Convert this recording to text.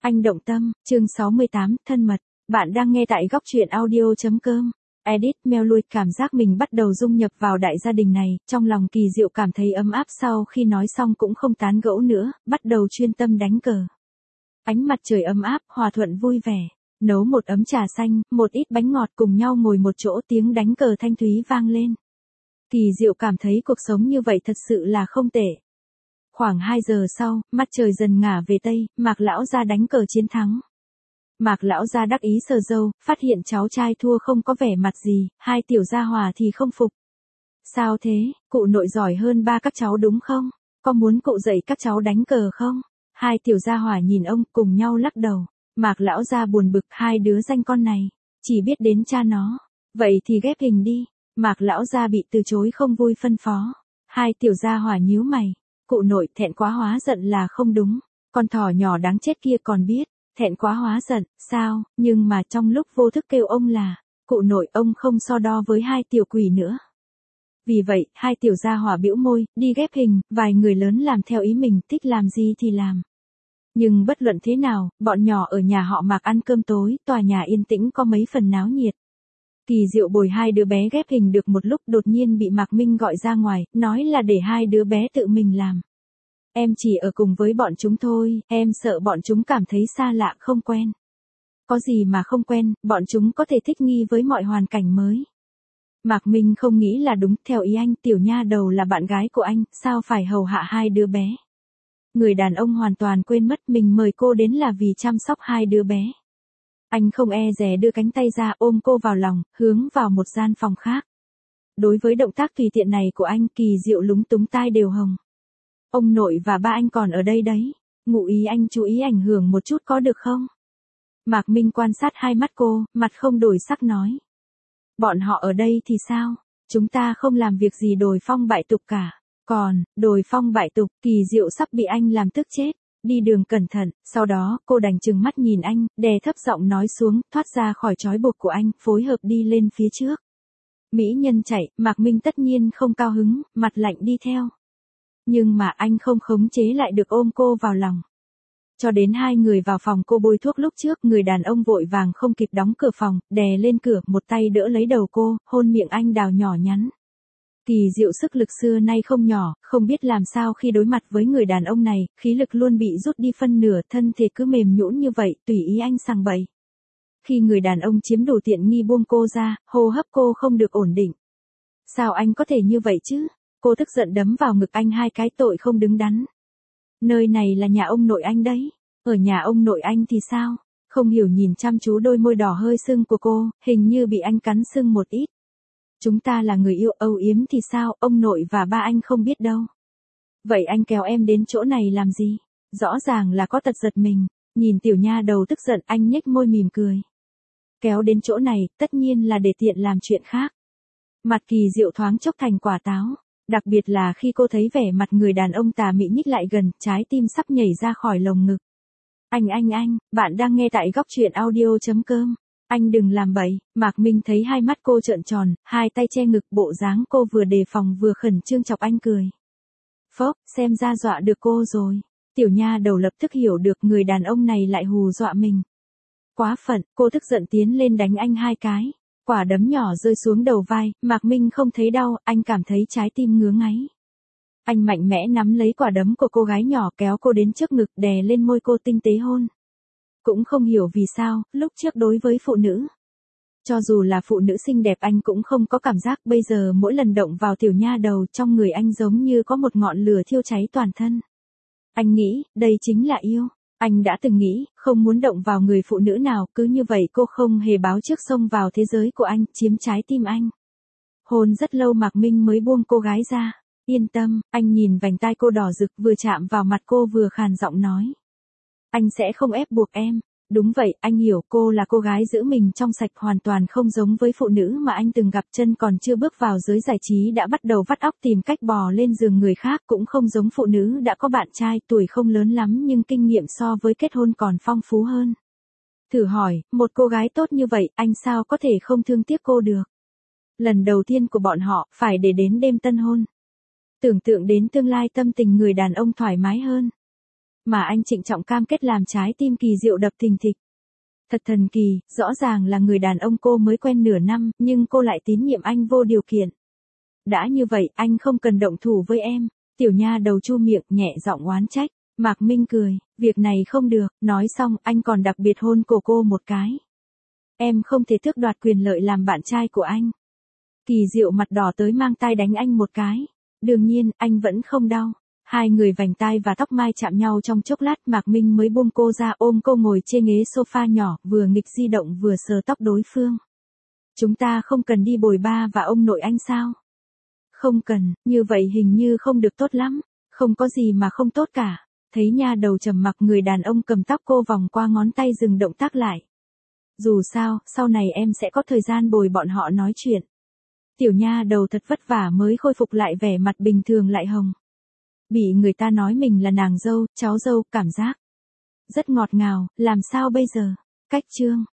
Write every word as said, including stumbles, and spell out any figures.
Anh động tâm, chương sáu mươi tám, thân mật. Bạn đang nghe tại góc truyện audio.com. Edit mail lui, cảm giác mình bắt đầu dung nhập vào đại gia đình này, trong lòng Kỳ Diệu cảm thấy ấm áp sau khi nói xong cũng không tán gẫu nữa, bắt đầu chuyên tâm đánh cờ. Ánh mặt trời ấm áp, hòa thuận vui vẻ. Nấu một ấm trà xanh, một ít bánh ngọt cùng nhau ngồi một chỗ, tiếng đánh cờ thanh thúy vang lên. Kỳ Diệu cảm thấy cuộc sống như vậy thật sự là không tệ. Khoảng hai giờ sau, mặt trời dần ngả về tây, Mạc lão gia đánh cờ chiến thắng. Mạc lão gia đắc ý sờ râu, phát hiện cháu trai thua không có vẻ mặt gì, hai tiểu gia hòa thì không phục. Sao thế, cụ nội giỏi hơn ba các cháu đúng không? Có muốn cụ dạy các cháu đánh cờ không? Hai tiểu gia hòa nhìn ông cùng nhau lắc đầu. Mạc lão gia buồn bực, hai đứa danh con này, chỉ biết đến cha nó. Vậy thì ghép hình đi. Mạc lão gia bị từ chối không vui phân phó. Hai tiểu gia hòa nhíu mày. Cụ nội, thẹn quá hóa giận là không đúng. Con thỏ nhỏ đáng chết kia còn biết. Thẹn quá hóa giận, sao, nhưng mà trong lúc vô thức kêu ông là, cụ nội, ông không so đo với hai tiểu quỷ nữa. Vì vậy, hai tiểu gia hỏa bĩu môi, đi ghép hình, vài người lớn làm theo ý mình, thích làm gì thì làm. Nhưng bất luận thế nào, bọn nhỏ ở nhà họ Mạc ăn cơm tối, tòa nhà yên tĩnh có mấy phần náo nhiệt. Kỳ Diệu bồi hai đứa bé ghép hình được một lúc, đột nhiên bị Mạc Minh gọi ra ngoài, nói là để hai đứa bé tự mình làm. Em chỉ ở cùng với bọn chúng thôi, em sợ bọn chúng cảm thấy xa lạ không quen. Có gì mà không quen, bọn chúng có thể thích nghi với mọi hoàn cảnh mới. Mạc Minh không nghĩ là đúng, theo ý anh, tiểu nha đầu là bạn gái của anh, sao phải hầu hạ hai đứa bé. Người đàn ông hoàn toàn quên mất mình mời cô đến là vì chăm sóc hai đứa bé. Anh không e dè đưa cánh tay ra ôm cô vào lòng, hướng vào một gian phòng khác. Đối với động tác tùy tiện này của anh, Kỳ Diệu lúng túng tai đều hồng. Ông nội và ba anh còn ở đây đấy. Ngụ ý anh chú ý ảnh hưởng một chút có được không? Mạc Minh quan sát hai mắt cô, mặt không đổi sắc nói. Bọn họ ở đây thì sao? Chúng ta không làm việc gì đồi phong bại tục cả. Còn, đồi phong bại tục, Kỳ Diệu sắp bị anh làm tức chết. Đi đường cẩn thận, sau đó, cô đành chừng mắt nhìn anh, đè thấp giọng nói xuống, thoát ra khỏi trói buộc của anh, phối hợp đi lên phía trước. Mỹ nhân chạy, Mạc Minh tất nhiên không cao hứng, mặt lạnh đi theo. Nhưng mà anh không khống chế lại được ôm cô vào lòng. Cho đến hai người vào phòng cô bôi thuốc lúc trước, người đàn ông vội vàng không kịp đóng cửa phòng, đè lên cửa, một tay đỡ lấy đầu cô, hôn miệng anh đào nhỏ nhắn. Kỳ Diệu sức lực xưa nay không nhỏ, không biết làm sao khi đối mặt với người đàn ông này, khí lực luôn bị rút đi phân nửa, thân thể cứ mềm nhũn như vậy, tùy ý anh sằng bậy. Khi người đàn ông chiếm đủ tiện nghi buông cô ra, hô hấp cô không được ổn định. Sao anh có thể như vậy chứ? Cô tức giận đấm vào ngực anh hai cái, tội không đứng đắn. Nơi này là nhà ông nội anh đấy. Ở nhà ông nội anh thì sao? Không hiểu nhìn chăm chú đôi môi đỏ hơi sưng của cô, hình như bị anh cắn sưng một ít. Chúng ta là người yêu, âu yếm thì sao, ông nội và ba anh không biết đâu. Vậy anh kéo em đến chỗ này làm gì? Rõ ràng là có tật giật mình. Nhìn tiểu nha đầu tức giận, anh nhếch môi mỉm cười. Kéo đến chỗ này, tất nhiên là để tiện làm chuyện khác. Mặt Kỳ Diệu thoáng chốc thành quả táo. Đặc biệt là khi cô thấy vẻ mặt người đàn ông tà mị nhích lại gần, trái tim sắp nhảy ra khỏi lồng ngực. Anh anh anh, bạn đang nghe tại góc truyện audio.com. Anh đừng làm bậy. Mạc Minh thấy hai mắt cô trợn tròn, hai tay che ngực, bộ dáng cô vừa đề phòng vừa khẩn trương chọc anh cười. Phốc, xem ra dọa được cô rồi. Tiểu nha đầu lập tức hiểu được người đàn ông này lại hù dọa mình. Quá phận, cô tức giận tiến lên đánh anh hai cái. Quả đấm nhỏ rơi xuống đầu vai, Mạc Minh không thấy đau, anh cảm thấy trái tim ngứa ngáy. Anh mạnh mẽ nắm lấy quả đấm của cô gái nhỏ, kéo cô đến trước ngực, đè lên môi cô tinh tế hôn. Cũng không hiểu vì sao, lúc trước đối với phụ nữ, cho dù là phụ nữ xinh đẹp anh cũng không có cảm giác, bây giờ mỗi lần động vào tiểu nha đầu, trong người anh giống như có một ngọn lửa thiêu cháy toàn thân. Anh nghĩ, đây chính là yêu. Anh đã từng nghĩ, không muốn động vào người phụ nữ nào, cứ như vậy cô không hề báo trước xông vào thế giới của anh, chiếm trái tim anh. Hôn rất lâu Mạc Minh mới buông cô gái ra. Yên tâm, anh nhìn vành tai cô đỏ rực, vừa chạm vào mặt cô vừa khàn giọng nói. Anh sẽ không ép buộc em. Đúng vậy, anh hiểu, cô là cô gái giữ mình trong sạch, hoàn toàn không giống với phụ nữ mà anh từng gặp, chân còn chưa bước vào giới giải trí đã bắt đầu vắt óc tìm cách bò lên giường người khác, cũng không giống phụ nữ đã có bạn trai, tuổi không lớn lắm nhưng kinh nghiệm so với kết hôn còn phong phú hơn. Thử hỏi, một cô gái tốt như vậy, anh sao có thể không thương tiếc cô được? Lần đầu tiên của bọn họ, phải để đến đêm tân hôn. Tưởng tượng đến tương lai tâm tình người đàn ông thoải mái hơn. mà anh trịnh trọng cam kết làm trái tim Kỳ Diệu đập thình thịch. Thật thần kỳ, rõ ràng là người đàn ông cô mới quen nửa năm, nhưng cô lại tín nhiệm anh vô điều kiện. Đã như vậy, anh không cần động thủ với em. Tiểu nha đầu chu miệng, nhẹ giọng oán trách. Mạc Minh cười, việc này không được, nói xong, anh còn đặc biệt hôn cổ cô một cái. Em không thể tước đoạt quyền lợi làm bạn trai của anh. Kỳ Diệu mặt đỏ tới mang tay đánh anh một cái. Đương nhiên, anh vẫn không đau. Hai người vành tai và tóc mai chạm nhau trong chốc lát, Mạc Minh mới buông cô ra, ôm cô ngồi trên ghế sofa nhỏ, vừa nghịch di động vừa sờ tóc đối phương. Chúng ta không cần đi bồi ba và ông nội anh sao? Không cần, như vậy hình như không được tốt lắm. Không có gì mà không tốt cả. Thấy nha đầu trầm mặc, người đàn ông cầm tóc cô vòng qua ngón tay dừng động tác lại. Dù sao, sau này em sẽ có thời gian bồi bọn họ nói chuyện. Tiểu nha đầu thật vất vả mới khôi phục lại vẻ mặt bình thường lại hồng. Bị người ta nói mình là nàng dâu, cháu dâu, cảm giác rất ngọt ngào, làm sao bây giờ? Cách chương